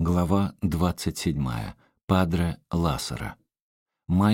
Глава 27. Падре Лассера. Май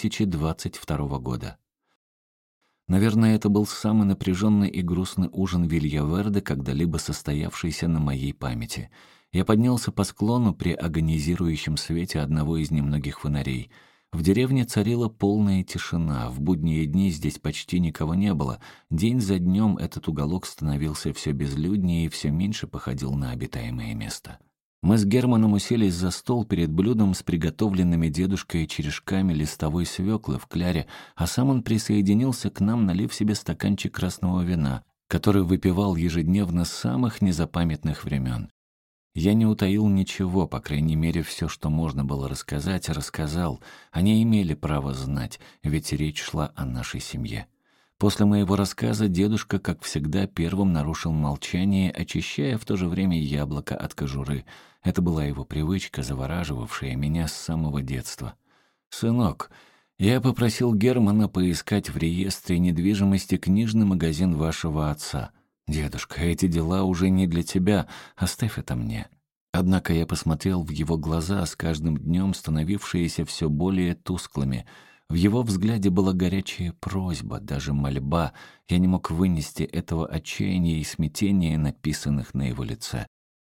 2022 года. Наверное, это был самый напряженный и грустный ужин Вильяверде, когда-либо состоявшийся на моей памяти. Я поднялся по склону при агонизирующем свете одного из немногих фонарей. В деревне царила полная тишина, в будние дни здесь почти никого не было. День за днем этот уголок становился все безлюднее и все меньше походил на обитаемое место. Мы с Германом уселись за стол перед блюдом с приготовленными дедушкой черешками листовой свеклы в кляре, а сам он присоединился к нам, налив себе стаканчик красного вина, который выпивал ежедневно с самых незапамятных времен. Я не утаил ничего, по крайней мере, все, что можно было рассказать, рассказал. Они имели право знать, ведь речь шла о нашей семье. После моего рассказа дедушка, как всегда, первым нарушил молчание, очищая в то же время яблоко от кожуры. Это была его привычка, завораживавшая меня с самого детства. «Сынок, я попросил Германа поискать в реестре недвижимости книжный магазин вашего отца. Дедушка, эти дела уже не для тебя, оставь это мне». Однако я посмотрел в его глаза, с каждым днем становившиеся все более тусклыми. В его взгляде была горячая просьба, даже мольба. Я не мог вынести этого отчаяния и смятения, написанных на его лице.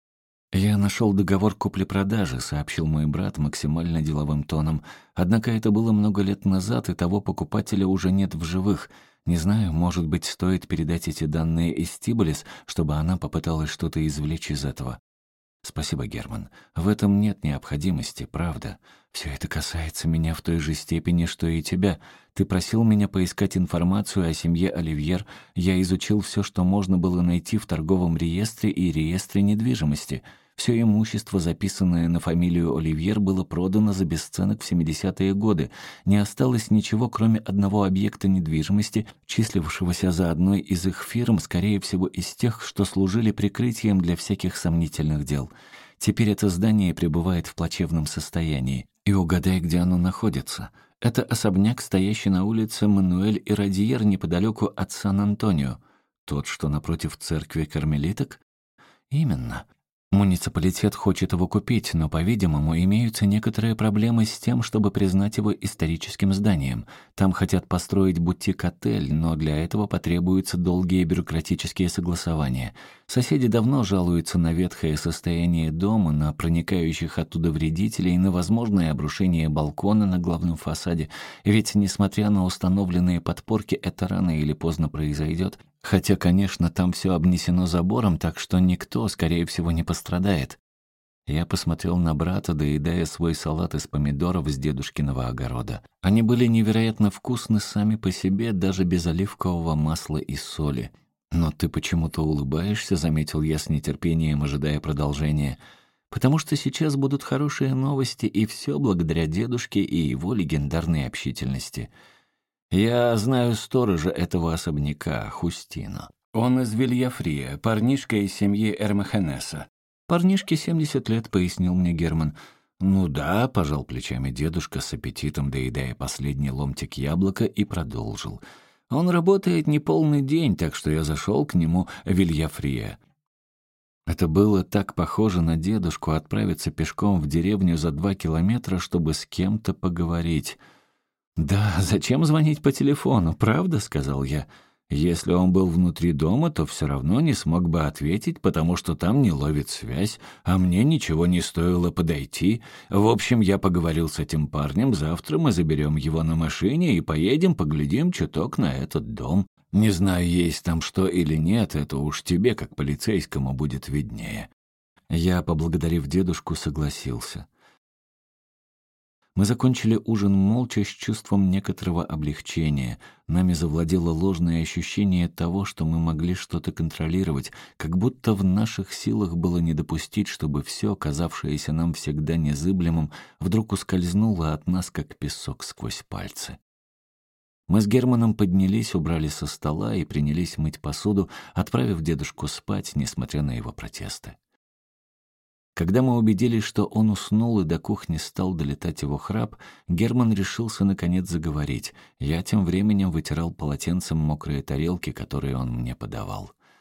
«Я нашел договор купли-продажи», — сообщил мой брат максимально деловым тоном. «Однако это было много лет назад, и того покупателя уже нет в живых. Не знаю, может быть, стоит передать эти данные Эстибалис, чтобы она попыталась что-то извлечь из этого». «Спасибо, Герман. В этом нет необходимости, правда. Все это касается меня в той же степени, что и тебя. Ты просил меня поискать информацию о семье Оливьер. Я изучил все, что можно было найти в торговом реестре и реестре недвижимости. Все имущество, записанное на фамилию Оливьер, было продано за бесценок в 70-е годы. Не осталось ничего, кроме одного объекта недвижимости, числившегося за одной из их фирм, скорее всего, из тех, что служили прикрытием для всяких сомнительных дел. Теперь это здание пребывает в плачевном состоянии. И угадай, где оно находится. Это особняк, стоящий на улице Мануэль и Радьер, неподалеку от Сан-Антонио. Тот, что напротив церкви кармелиток? Именно. Муниципалитет хочет его купить, но, по-видимому, имеются некоторые проблемы с тем, чтобы признать его историческим зданием. Там хотят построить бутик-отель, но для этого потребуются долгие бюрократические согласования. Соседи давно жалуются на ветхое состояние дома, на проникающих оттуда вредителей, на возможное обрушение балкона на главном фасаде. Ведь, несмотря на установленные подпорки, это рано или поздно произойдет. Хотя, конечно, там все обнесено забором, так что никто, скорее всего, не пострадает. Я посмотрел на брата, доедая свой салат из помидоров с дедушкиного огорода. Они были невероятно вкусны сами по себе, даже без оливкового масла и соли. «Но ты почему-то улыбаешься», — заметил я с нетерпением, ожидая продолжения. «Потому что сейчас будут хорошие новости, и все благодаря дедушке и его легендарной общительности». «Я знаю сторожа этого особняка, Хустино. Он из Вильяфрия, парнишка из семьи Эрмехенеса». «Парнишке 70 лет», — пояснил мне Герман. «Ну да», — пожал плечами дедушка с аппетитом, доедая последний ломтик яблока, и продолжил. «Он работает не полный день, так что я зашел к нему в Вильяфрия». Это было так похоже на дедушку отправиться пешком в деревню за 2 километра, чтобы с кем-то поговорить. «Да, зачем звонить по телефону, правда?» — сказал я. «Если он был внутри дома, то все равно не смог бы ответить, потому что там не ловит связь, а мне ничего не стоило подойти. В общем, я поговорил с этим парнем, завтра мы заберем его на машине и поедем поглядим чуток на этот дом. Не знаю, есть там что или нет, это уж тебе, как полицейскому, будет виднее». Я, поблагодарив дедушку, согласился. Мы закончили ужин молча, с чувством некоторого облегчения. Нами завладело ложное ощущение того, что мы могли что-то контролировать, как будто в наших силах было не допустить, чтобы все, казавшееся нам всегда незыблемым, вдруг ускользнуло от нас, как песок сквозь пальцы. Мы с Германом поднялись, убрали со стола и принялись мыть посуду, отправив дедушку спать, несмотря на его протесты. Когда мы убедились, что он уснул и до кухни стал долетать его храп, Герман решился наконец заговорить. Я тем временем вытирал полотенцем мокрые тарелки, которые он мне подавал.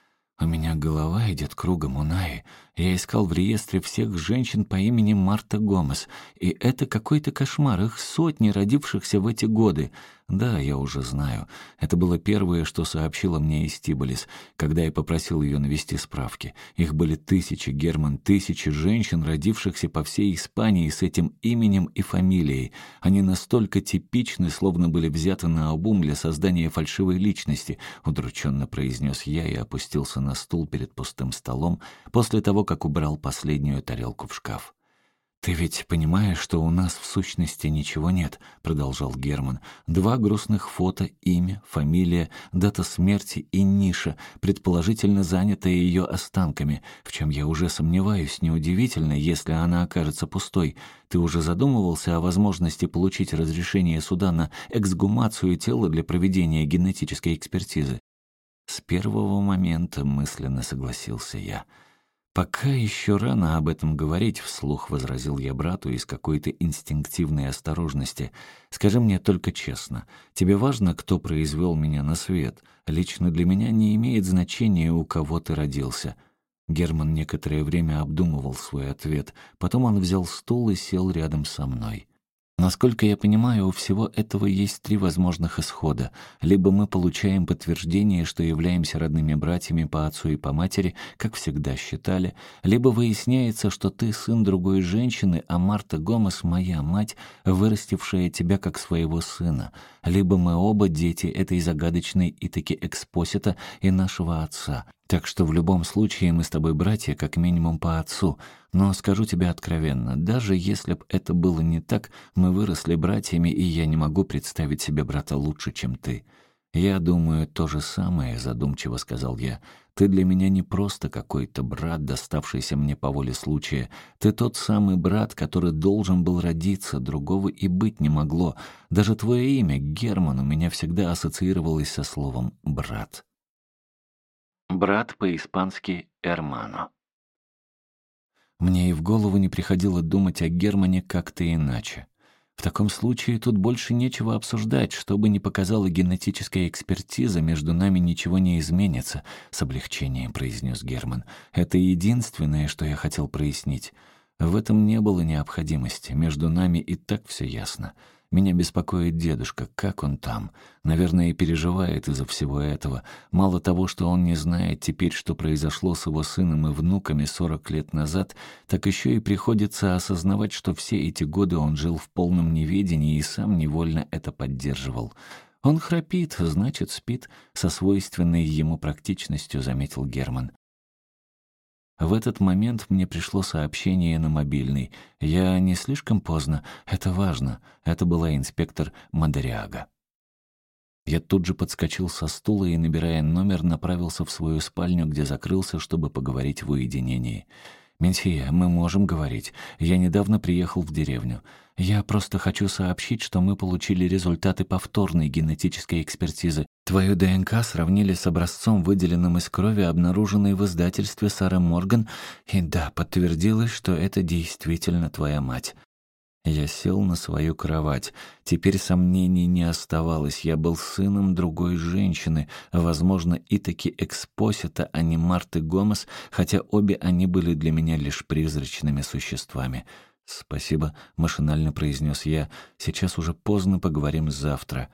У меня голова идет кругом, Унаи. Я искал в реестре всех женщин по имени Марта Гомес, и это какой-то кошмар, их сотни, родившихся в эти годы. Да, я уже знаю. Это было первое, что сообщила мне Истиболис, когда я попросил ее навести справки. Их были тысячи, Герман, тысячи женщин, родившихся по всей Испании с этим именем и фамилией. Они настолько типичны, словно были взяты наобум для создания фальшивой личности, удрученно произнес я и опустился на стул перед пустым столом после того, как убрал последнюю тарелку в шкаф. «Ты ведь понимаешь, что у нас в сущности ничего нет», — продолжал Герман. «Два грустных фото, имя, фамилия, дата смерти и ниша, предположительно занятая ее останками, в чем я уже сомневаюсь, неудивительно, если она окажется пустой. Ты уже задумывался о возможности получить разрешение суда на эксгумацию тела для проведения генетической экспертизы?» «С первого момента», — мысленно согласился я. «Пока еще рано об этом говорить», — вслух возразил я брату из какой-то инстинктивной осторожности. «Скажи мне только честно, тебе важно, кто произвел меня на свет? Лично для меня не имеет значения, у кого ты родился». Герман некоторое время обдумывал свой ответ. Потом он взял стул и сел рядом со мной. Насколько я понимаю, у всего этого есть три возможных исхода. Либо мы получаем подтверждение, что являемся родными братьями по отцу и по матери, как всегда считали, либо выясняется, что ты сын другой женщины, а Марта Гомес — моя мать, вырастившая тебя как своего сына. Либо мы оба дети этой загадочной Итаки Экспосита и нашего отца. Так что в любом случае мы с тобой братья, как минимум по отцу. Но скажу тебе откровенно, даже если б это было не так, мы выросли братьями, и я не могу представить себе брата лучше, чем ты. «Я думаю, то же самое», — задумчиво сказал я. «Ты для меня не просто какой-то брат, доставшийся мне по воле случая. Ты тот самый брат, который должен был родиться, другого и быть не могло. Даже твое имя, Герман, у меня всегда ассоциировалось со словом «брат». Брат по-испански «hermano». Мне и в голову не приходило думать о Германе как-то иначе. В таком случае тут больше нечего обсуждать, что бы ни показала генетическая экспертиза, между нами ничего не изменится, с облегчением произнес Герман. Это единственное, что я хотел прояснить. В этом не было необходимости, между нами и так все ясно. Меня беспокоит дедушка, как он там? Наверное, и переживает из-за всего этого. Мало того, что он не знает теперь, что произошло с его сыном и внуками 40 лет назад, так еще и приходится осознавать, что все эти годы он жил в полном неведении и сам невольно это поддерживал. «Он храпит, значит, спит», — со свойственной ему практичностью заметил Герман. В этот момент мне пришло сообщение на мобильный. «Я не слишком поздно? Это важно». Это была инспектор Мадериага. Я тут же подскочил со стула и, набирая номер, направился в свою спальню, где закрылся, чтобы поговорить в уединении. «Менсия, мы можем говорить. Я недавно приехал в деревню. Я просто хочу сообщить, что мы получили результаты повторной генетической экспертизы. Твою ДНК сравнили с образцом, выделенным из крови, обнаруженной в издательстве Сара Морган, и да, подтвердилось, что это действительно твоя мать». Я сел на свою кровать. Теперь сомнений не оставалось. Я был сыном другой женщины, возможно, Итаки Экспосита, а не Марты Гомес, хотя обе они были для меня лишь призрачными существами. «Спасибо», — машинально произнес я. «Сейчас уже поздно, поговорим завтра».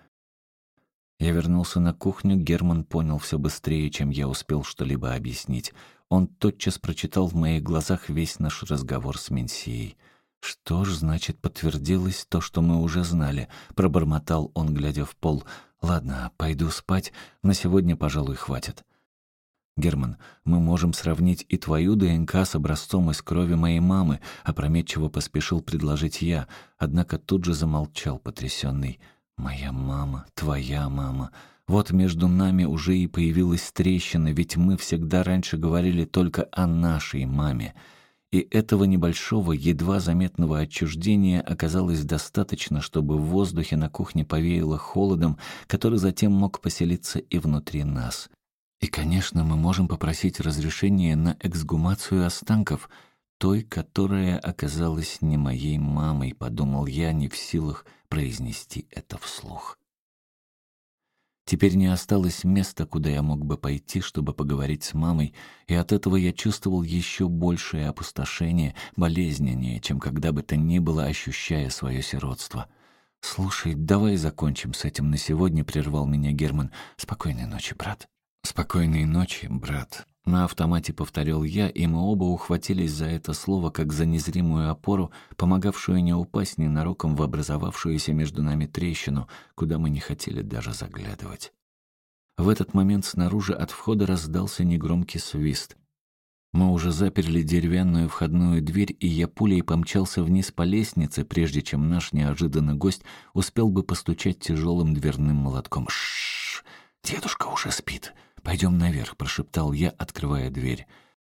Я вернулся на кухню, Герман понял все быстрее, чем я успел что-либо объяснить. Он тотчас прочитал в моих глазах весь наш разговор с Менсией. «Что ж, значит, подтвердилось то, что мы уже знали», — пробормотал он, глядя в пол. «Ладно, пойду спать. На сегодня, пожалуй, хватит». «Герман, мы можем сравнить и твою ДНК с образцом из крови моей мамы», — опрометчиво поспешил предложить я, однако тут же замолчал, потрясенный. «Моя мама, твоя мама. Вот между нами уже и появилась трещина, ведь мы всегда раньше говорили только о нашей маме». И этого небольшого, едва заметного отчуждения оказалось достаточно, чтобы в воздухе на кухне повеяло холодом, который затем мог поселиться и внутри нас. И, конечно, мы можем попросить разрешения на эксгумацию останков, той, которая оказалась не моей мамой, подумал я, не в силах произнести это вслух. Теперь не осталось места, куда я мог бы пойти, чтобы поговорить с мамой, и от этого я чувствовал еще большее опустошение, болезненнее, чем когда бы то ни было, ощущая свое сиротство. «Слушай, давай закончим с этим на сегодня», — прервал меня Герман. «Спокойной ночи, брат». «Спокойной ночи, брат». На автомате повторил я, и мы оба ухватились за это слово, как за незримую опору, помогавшую не упасть ненароком в образовавшуюся между нами трещину, куда мы не хотели даже заглядывать. В этот момент снаружи от входа раздался негромкий свист. Мы уже заперли деревянную входную дверь, и я пулей помчался вниз по лестнице, прежде чем наш неожиданный гость успел бы постучать тяжелым дверным молотком. «Ш-ш-ш! Дедушка уже спит. Пойдем наверх», — прошептал я, открывая дверь.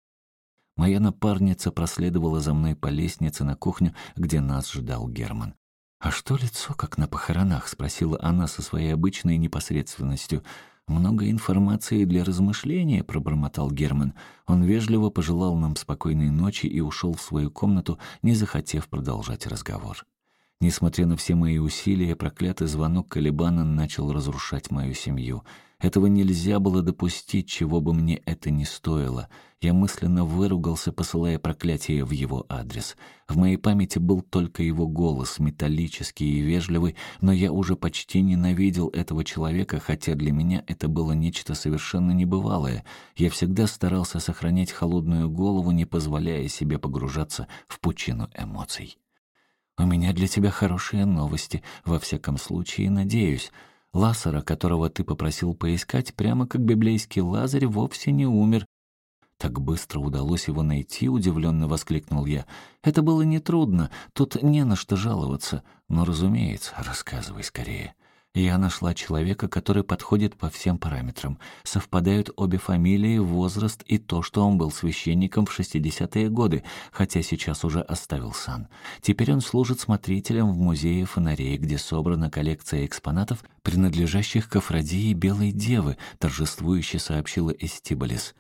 Моя напарница проследовала за мной по лестнице на кухню, где нас ждал Герман. «А что лицо, как на похоронах?» — спросила она со своей обычной непосредственностью. «Много информации для размышления», — пробормотал Герман. Он вежливо пожелал нам спокойной ночи и ушел в свою комнату, не захотев продолжать разговор. Несмотря на все мои усилия, проклятый звонок Калибана начал разрушать мою семью. Этого нельзя было допустить, чего бы мне это ни стоило. Я мысленно выругался, посылая проклятие в его адрес. В моей памяти был только его голос, металлический и вежливый, но я уже почти ненавидел этого человека, хотя для меня это было нечто совершенно небывалое. Я всегда старался сохранять холодную голову, не позволяя себе погружаться в пучину эмоций. «У меня для тебя хорошие новости, во всяком случае, надеюсь. Лассера, которого ты попросил поискать, прямо как библейский Лазарь, вовсе не умер». «Так быстро удалось его найти?» — удивленно воскликнул я. «Это было нетрудно, тут не на что жаловаться. Но, разумеется, рассказывай скорее». Я нашла человека, который подходит по всем параметрам. Совпадают обе фамилии, возраст и то, что он был священником в 60-е годы, хотя сейчас уже оставил сан. Теперь он служит смотрителем в музее фонарей, где собрана коллекция экспонатов, принадлежащих к Афродии Белой Девы, торжествующе сообщила Эстибалис.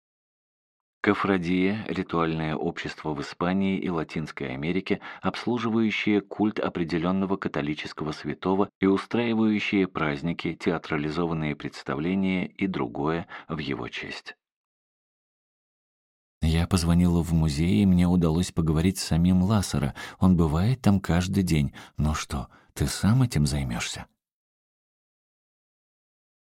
Кафрадия — ритуальное общество в Испании и Латинской Америке, обслуживающее культ определенного католического святого и устраивающее праздники, театрализованные представления и другое в его честь. Я позвонила в музей, и мне удалось поговорить с самим Лассера. Он бывает там каждый день. Ну что, ты сам этим займешься?